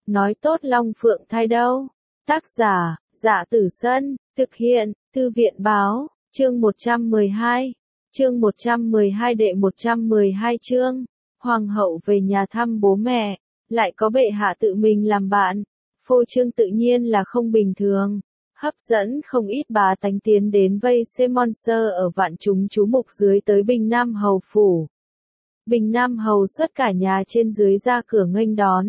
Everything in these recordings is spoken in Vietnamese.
nói tốt Long Phượng thai đâu. Tác giả, Dạ Tử Sân, thực hiện, Thư viện báo, chương 112, chương 112 đệ 112 chương, Hoàng hậu về nhà thăm bố mẹ, lại có bệ hạ tự mình làm bạn, phô trương tự nhiên là không bình thường, hấp dẫn không ít bá tánh tiến đến vây xem Monster ở vạn chúng chú mục dưới tới Bình Nam Hầu phủ. Bình Nam Hầu xuất cả nhà trên dưới ra cửa nghênh đón.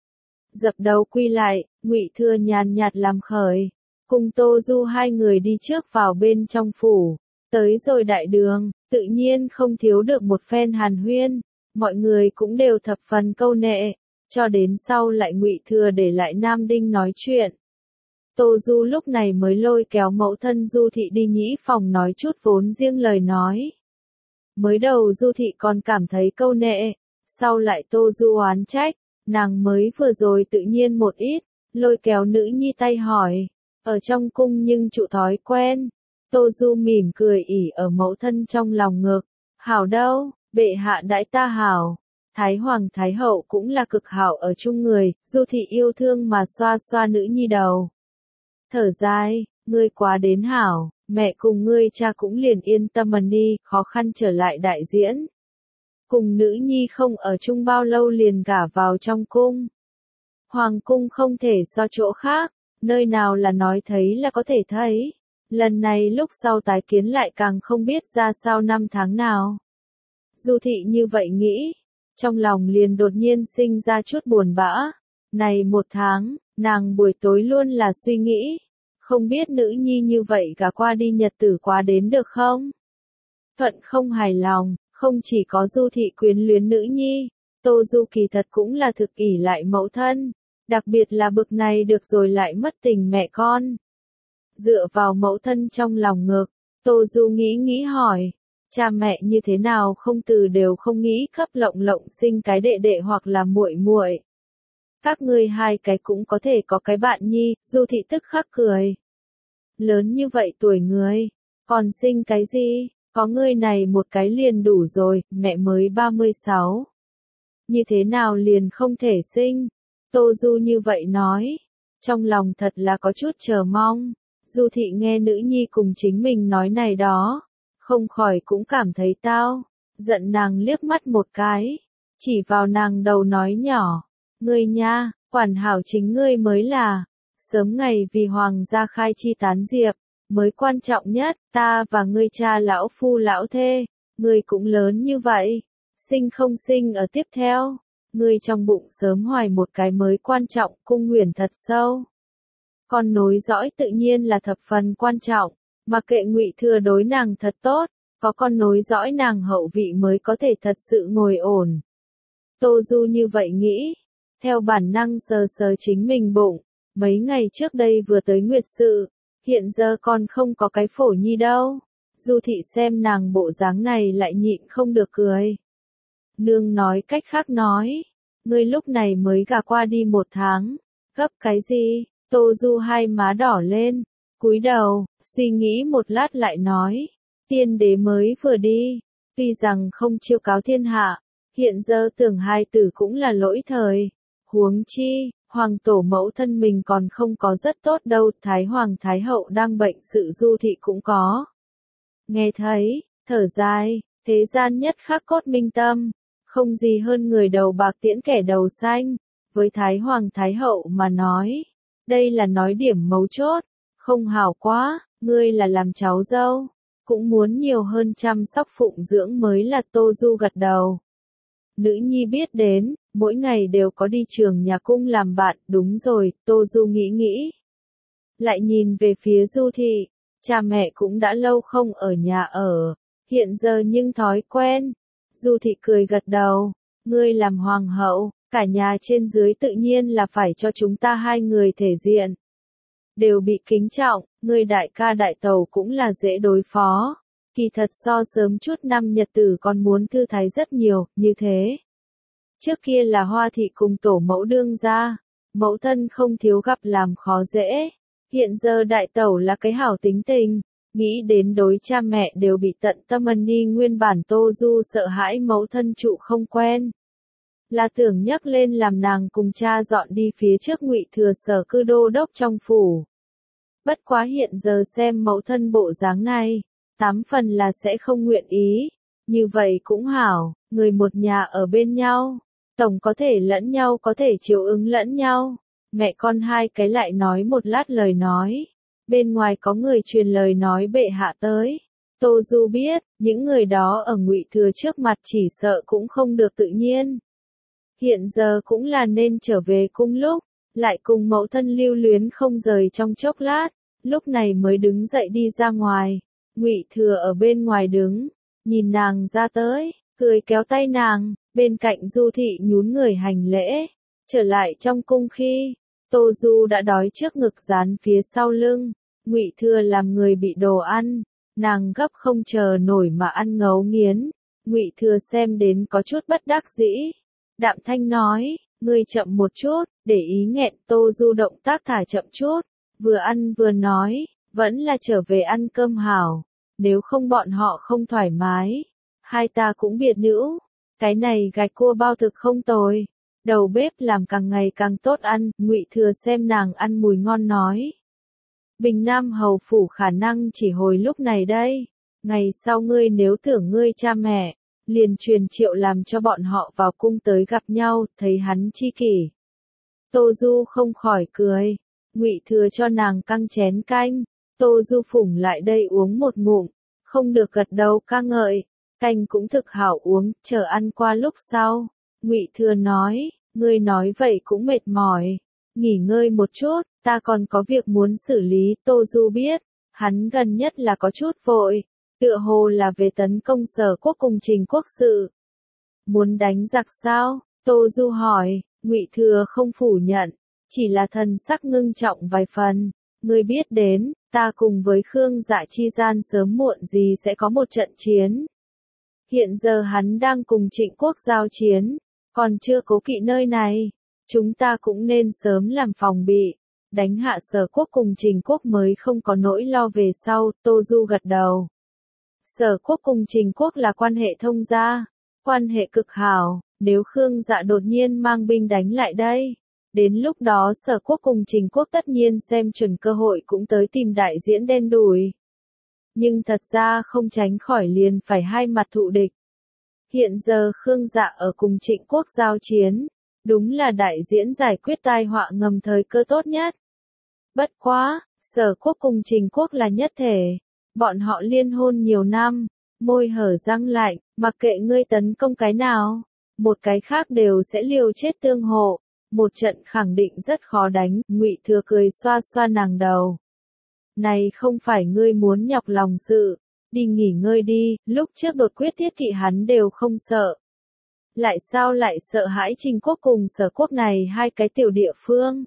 Dập đầu quy lại, Ngụy Thừa nhàn nhạt làm khởi, cùng Tô Du hai người đi trước vào bên trong phủ, tới rồi đại đường, tự nhiên không thiếu được một phen hàn huyên, mọi người cũng đều thập phần câu nệ, cho đến sau lại Ngụy Thừa để lại Nam Đinh nói chuyện. Tô Du lúc này mới lôi kéo mẫu thân Du Thị đi nhĩ phòng nói chút vốn riêng lời nói. Mới đầu Du Thị còn cảm thấy câu nệ, sau lại Tô Du oán trách, nàng mới vừa rồi tự nhiên một ít, lôi kéo nữ nhi tay hỏi, ở trong cung nhưng trụ thói quen. Tô Du mỉm cười ỉ ở mẫu thân trong lòng ngực, hảo đâu, bệ hạ đãi ta hảo. Thái Hoàng Thái Hậu cũng là cực hảo ở chung người, Du Thị yêu thương mà xoa xoa nữ nhi đầu. Thở dài, ngươi quá đến hảo, mẹ cùng ngươi cha cũng liền yên tâm mà đi, khó khăn trở lại đại diễn. Cùng nữ nhi không ở chung bao lâu liền gả vào trong cung. Hoàng cung không thể so chỗ khác, nơi nào là nói thấy là có thể thấy. Lần này lúc sau tái kiến lại càng không biết ra sao năm tháng nào. Du Thị như vậy nghĩ, trong lòng liền đột nhiên sinh ra chút buồn bã. Này một tháng, nàng buổi tối luôn là suy nghĩ, không biết nữ nhi như vậy gả qua đi nhật tử quá đến được không? Thuận không hài lòng, không chỉ có Du Thị quyến luyến nữ nhi, Tô Du kỳ thật cũng là thực ỷ lại mẫu thân, đặc biệt là bực này được rồi lại mất tình mẹ con. Dựa vào mẫu thân trong lòng ngực, Tô Du nghĩ hỏi, cha mẹ như thế nào không từ đều không nghĩ cấp lộng lộng sinh cái đệ đệ hoặc là muội muội. Các ngươi hai cái cũng có thể có cái bạn nhi, Du Thị tức khắc cười. Lớn như vậy tuổi người, còn sinh cái gì, có ngươi này một cái liền đủ rồi, mẹ mới 36. Như thế nào liền không thể sinh? Tô Du như vậy nói, trong lòng thật là có chút chờ mong. Du Thị nghe nữ nhi cùng chính mình nói này đó, không khỏi cũng cảm thấy tao, giận nàng liếc mắt một cái, chỉ vào nàng đầu nói nhỏ, ngươi nha, quản hảo chính ngươi mới là, sớm ngày vì hoàng gia khai chi tán diệp, mới quan trọng nhất, ta và ngươi cha lão phu lão thê, ngươi cũng lớn như vậy, sinh không sinh ở tiếp theo, ngươi trong bụng sớm hoài một cái mới quan trọng, cung huyền thật sâu. Con nối dõi tự nhiên là thập phần quan trọng, mà kệ Ngụy Thừa đối nàng thật tốt, có con nối dõi nàng hậu vị mới có thể thật sự ngồi ổn. Tô Du như vậy nghĩ, theo bản năng sờ sờ chính mình bụng, mấy ngày trước đây vừa tới nguyệt sự, hiện giờ còn không có cái phổ nhi đâu. Du Thị xem nàng bộ dáng này lại nhịn không được cười. Nương nói cách khác nói, ngươi lúc này mới gả qua đi 1 tháng, gấp cái gì? Tô Du hai má đỏ lên, cúi đầu, suy nghĩ một lát lại nói, tiên đế mới vừa đi, tuy rằng không chiêu cáo thiên hạ, hiện giờ tưởng hai tử cũng là lỗi thời, huống chi, hoàng tổ mẫu thân mình còn không có rất tốt đâu, Thái Hoàng Thái Hậu đang bệnh sự Du Thị cũng có. Nghe thấy, thở dài, thế gian nhất khắc cốt minh tâm, không gì hơn người đầu bạc tiễn kẻ đầu xanh, với Thái Hoàng Thái Hậu mà nói. Đây là nói điểm mấu chốt, không hảo quá, ngươi là làm cháu dâu, cũng muốn nhiều hơn chăm sóc phụng dưỡng mới là. Tô Du gật đầu. Nữ nhi biết đến, mỗi ngày đều có đi trường nhà cung làm bạn, đúng rồi, Tô Du nghĩ. Lại nhìn về phía Du Thị, cha mẹ cũng đã lâu không ở nhà ở, hiện giờ nhưng thói quen. Du Thị cười gật đầu, ngươi làm hoàng hậu. Cả nhà trên dưới tự nhiên là phải cho chúng ta hai người thể diện. Đều bị kính trọng, người đại ca đại tẩu cũng là dễ đối phó. Kỳ thật so sớm chút năm nhật tử còn muốn thư thái rất nhiều, như thế. Trước kia là Hoa Thị cùng tổ mẫu đương gia, mẫu thân không thiếu gặp làm khó dễ. Hiện giờ đại tẩu là cái hảo tính tình, nghĩ đến đối cha mẹ đều bị tận tâm ân ni nguyên bản Tô Du sợ hãi mẫu thân trụ không quen. là tưởng nhấc lên làm nàng cùng cha dọn đi phía trước Ngụy Thừa Sở cư đô đốc trong phủ. Bất quá hiện giờ xem mẫu thân bộ dáng này, 8 phần là sẽ không nguyện ý, như vậy cũng hảo, người một nhà ở bên nhau, tổng có thể lẫn nhau có thể chiều ứng lẫn nhau. Mẹ con hai cái lại nói một lát lời nói, bên ngoài có người truyền lời nói bệ hạ tới. Tô Du biết, những người đó ở Ngụy Thừa trước mặt chỉ sợ cũng không được tự nhiên. Hiện giờ cũng là nên trở về cung lúc, lại cùng mẫu thân lưu luyến không rời trong chốc lát, lúc này mới đứng dậy đi ra ngoài. Ngụy Thừa ở bên ngoài đứng, nhìn nàng ra tới, cười kéo tay nàng, bên cạnh Du Thị nhún người hành lễ. Trở lại trong cung khi, Tô Du đã đói trước ngực dán phía sau lưng, Ngụy Thừa làm người bị đồ ăn, nàng gấp không chờ nổi mà ăn ngấu nghiến. Ngụy Thừa xem đến có chút bất đắc dĩ, đạm thanh nói, ngươi chậm một chút, để ý nghẹn. Tô Du động tác thả chậm chút, vừa ăn vừa nói, vẫn là trở về ăn cơm hảo, nếu không bọn họ không thoải mái, hai ta cũng biệt nữ. Cái này gạch cua bao thực không tồi, đầu bếp làm càng ngày càng tốt ăn. Ngụy Thừa xem nàng ăn mùi ngon nói, Bình Nam hầu phủ khả năng chỉ hồi lúc này đây, ngày sau ngươi nếu tưởng ngươi cha mẹ, liền truyền triệu làm cho bọn họ vào cung tới gặp nhau, thấy hắn chi kỷ. Tô Du không khỏi cười, Ngụy Thừa cho nàng căng chén canh, Tô Du phủng lại đây uống một ngụm, không được gật đầu ca ngợi, canh cũng thực hảo uống. Chờ ăn qua lúc sau, Ngụy Thừa nói, ngươi nói vậy cũng mệt mỏi, nghỉ ngơi một chút, ta còn có việc muốn xử lý. Tô Du biết, hắn gần nhất là có chút vội, tựa hồ là về tấn công Sở Quốc cùng Trình Quốc sự. Muốn đánh giặc sao? Tô Du hỏi. Ngụy Thừa không phủ nhận, chỉ là thần sắc ngưng trọng vài phần. Ngươi biết đến, ta cùng với Khương Dạ chi gian sớm muộn gì sẽ có một trận chiến. Hiện giờ hắn đang cùng Trịnh Quốc giao chiến, còn chưa cố kỵ nơi này. Chúng ta cũng nên sớm làm phòng bị, đánh hạ Sở Quốc cùng Trình Quốc mới không có nỗi lo về sau. Tô Du gật đầu. Sở Quốc cùng Trình Quốc là quan hệ thông gia, quan hệ cực hảo, nếu Khương Dạ đột nhiên mang binh đánh lại đây, đến lúc đó Sở Quốc cùng Trình Quốc tất nhiên xem chuẩn cơ hội cũng tới tìm đại diễn đen đủi. Nhưng thật ra không tránh khỏi liền phải hai mặt thụ địch. Hiện giờ Khương Dạ ở cùng Trịnh Quốc giao chiến, đúng là đại diễn giải quyết tai họa ngầm thời cơ tốt nhất. Bất quá, Sở Quốc cùng Trình Quốc là nhất thể, bọn họ liên hôn nhiều năm, môi hở răng lạnh, mặc kệ ngươi tấn công cái nào, một cái khác đều sẽ liều chết tương hộ, một trận khẳng định rất khó đánh. Ngụy Thừa cười xoa xoa nàng đầu. Này không phải ngươi muốn nhọc lòng sự, đi nghỉ ngơi đi, lúc trước đột quyết thiết kỵ hắn đều không sợ. Lại sao lại sợ hãi Trình Quốc cùng Sở Quốc này hai cái tiểu địa phương?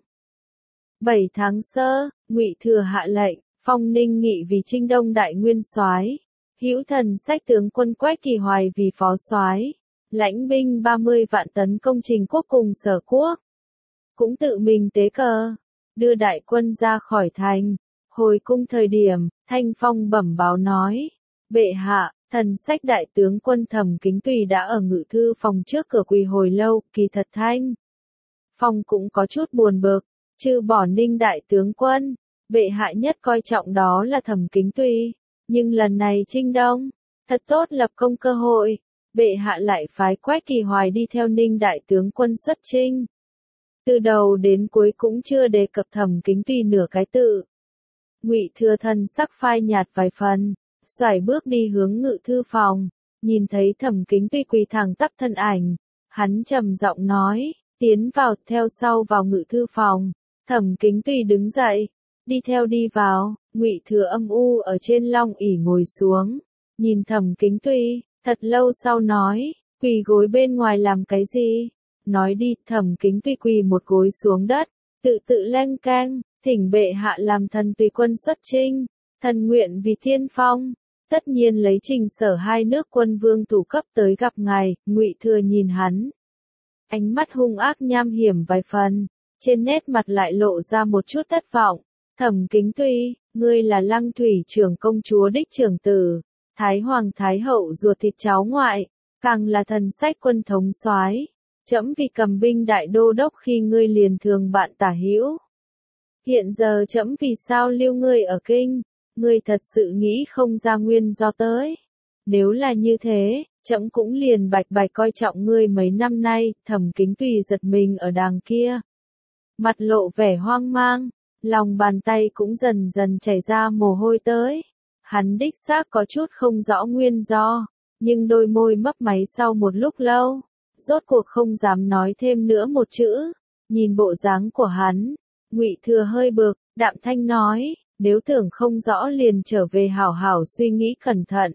7 tháng sơ, Ngụy Thừa hạ lệnh, phong Ninh Nghị vì Trinh Đông đại nguyên soái, Hữu Thần Sách tướng quân Quách Kỳ Hoài vì phó soái, lãnh binh 30 vạn tấn công Trình Quốc cùng Sở Quốc. Cũng tự mình tế cờ, đưa đại quân ra khỏi thành. Hồi cung thời điểm, Thanh Phong bẩm báo nói, bệ hạ, Thần Sách đại tướng quân Thẩm Kính Tùy đã ở ngự thư phòng trước cửa quỳ hồi lâu. Kỳ thật Thanh Phong cũng có chút buồn bực, trừ bỏ Ninh đại tướng quân, bệ hạ nhất coi trọng đó là Thẩm Kính Tùy, nhưng lần này Trinh Đông, thật tốt lập công cơ hội, bệ hạ lại phái Quách Kỳ Hoài đi theo Ninh đại tướng quân xuất chinh. Từ đầu đến cuối cũng chưa đề cập Thẩm Kính Tùy nửa cái tự. Ngụy Thừa thần sắc phai nhạt vài phần, xoài bước đi hướng ngự thư phòng, nhìn thấy Thẩm Kính Tùy quỳ thẳng tắp thân ảnh, hắn trầm giọng nói, tiến vào. Theo sau vào ngự thư phòng, Thẩm Kính Tùy đứng dậy, đi theo đi vào. Ngụy Thừa âm u ở trên long ỷ ngồi xuống, nhìn Thẩm Kính Tùy, thật lâu sau nói, quỳ gối bên ngoài làm cái gì? Nói đi. Thẩm Kính Tùy quỳ một gối xuống đất, tự leng keng, thỉnh bệ hạ làm thần tùy quân xuất chinh, thần nguyện vì thiên phong, tất nhiên lấy Trình Sở hai nước quân vương thủ cấp tới gặp ngài. Ngụy Thừa nhìn hắn, ánh mắt hung ác nham hiểm vài phần, trên nét mặt lại lộ ra một chút thất vọng. Thẩm Kính Tùy, ngươi là Lăng Thủy trưởng công chúa đích trưởng tử, Thái Hoàng Thái Hậu ruột thịt cháu ngoại, càng là Thần Sách quân thống soái, Trẫm vì cầm binh đại đô đốc khi ngươi liền thường bạn tả hữu. Hiện giờ trẫm vì sao lưu ngươi ở kinh, ngươi thật sự nghĩ không ra nguyên do tới. Nếu là như thế, trẫm cũng liền bạch bạch coi trọng ngươi mấy năm nay. Thẩm Kính Tùy giật mình ở đàng kia, mặt lộ vẻ hoang mang, lòng bàn tay cũng dần dần chảy ra mồ hôi tới. Hắn đích xác có chút không rõ nguyên do, nhưng đôi môi mấp máy sau một lúc lâu, rốt cuộc không dám nói thêm nữa một chữ. Nhìn bộ dáng của hắn, Ngụy Thừa hơi bực, đạm thanh nói, nếu tưởng không rõ liền trở về hảo hảo suy nghĩ cẩn thận.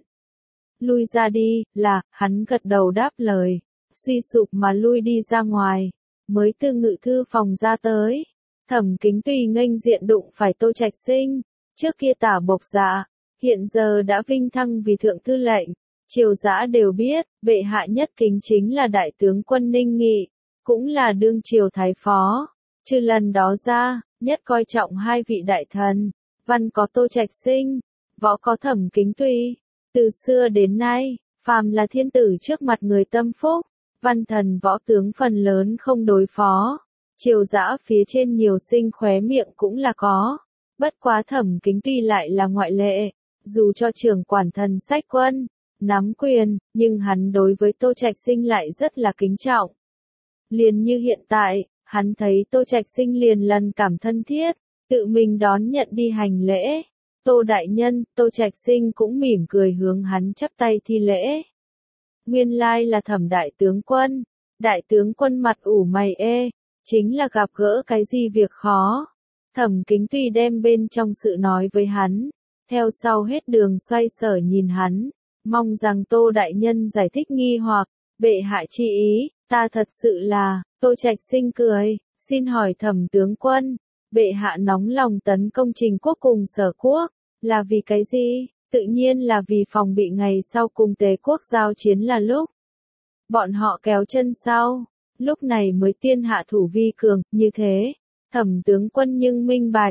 Lui ra đi, là, hắn gật đầu đáp lời, suy sụp mà lui đi ra ngoài, mới từ ngự thư phòng ra tới. Thẩm Kính Tùy nghênh diện đụng phải Tô Trạch Sinh, trước kia tả bộc dạ, hiện giờ đã vinh thăng vì thượng thư lệnh. Triều dã đều biết, bệ hạ nhất kính chính là đại tướng quân Ninh Nghị, cũng là đương triều thái phó. Trừ lần đó ra, nhất coi trọng hai vị đại thần, văn có Tô Trạch Sinh, võ có Thẩm Kính Tùy. Từ xưa đến nay, phàm là thiên tử trước mặt người tâm phúc, văn thần võ tướng phần lớn không đối phó. Triều dã phía trên nhiều sinh khóe miệng cũng là có, bất quá Thẩm Kính Tùy lại là ngoại lệ, dù cho trưởng quản thần sách quân, nắm quyền, nhưng hắn đối với Tô Trạch Sinh lại rất là kính trọng. Liền như hiện tại, hắn thấy Tô Trạch Sinh liền lần cảm thân thiết, tự mình đón nhận đi hành lễ. Tô đại nhân, Tô Trạch Sinh cũng mỉm cười hướng hắn chắp tay thi lễ. Nguyên lai là Thẩm đại tướng quân. Đại tướng quân mặt ủ mày chính là gặp gỡ cái gì việc khó. Thẩm Kính Tùy đem bên trong sự nói với hắn, theo sau hết đường xoay sở nhìn hắn, mong rằng Tô đại nhân giải thích nghi hoặc. Bệ hạ chi ý, ta thật sự là. Tô Trạch Sinh cười, xin hỏi Thẩm tướng quân, bệ hạ nóng lòng tấn công Trình quốc cùng Sở quốc, là vì cái gì? Tự nhiên là vì phòng bị ngày sau cùng Tề quốc giao chiến là lúc bọn họ kéo chân sau, lúc này mới tiên hạ thủ vi cường, như thế. Thẩm tướng quân nhưng minh bạch.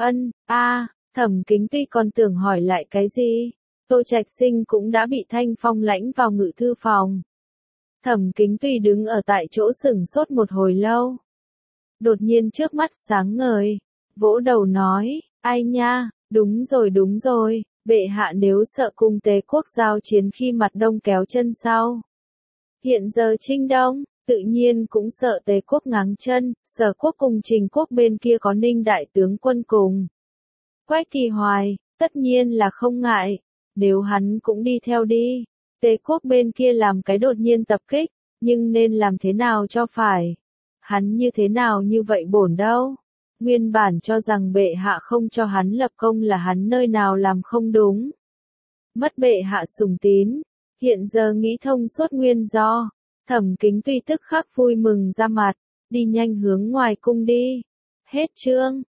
Thẩm Kính Tùy còn tưởng hỏi lại cái gì. Tô Trạch Sinh cũng đã bị Thanh Phong lãnh vào ngự thư phòng. Thẩm Kính Tùy đứng ở tại chỗ sửng sốt một hồi lâu. Đột nhiên trước mắt sáng ngời, vỗ đầu nói, ai nha, đúng rồi, bệ hạ nếu sợ cùng Tề quốc giao chiến khi mặt đông kéo chân sau. Hiện giờ Trinh Đông, tự nhiên cũng sợ Tề quốc ngáng chân, Sở quốc cùng Trình quốc bên kia có Ninh đại tướng quân cùng. Quách Kỳ Hoài, tất nhiên là không ngại, nếu hắn cũng đi theo đi. Tề quốc bên kia làm cái đột nhiên tập kích, nhưng nên làm thế nào cho phải? Hắn như thế nào như vậy bổn đâu? Nguyên bản cho rằng bệ hạ không cho hắn lập công là hắn nơi nào làm không đúng. Mất bệ hạ sủng tín, hiện giờ nghĩ thông suốt nguyên do. Thẩm Kính Tùy tức khắc vui mừng ra mặt, đi nhanh hướng ngoài cung đi. Hết chương.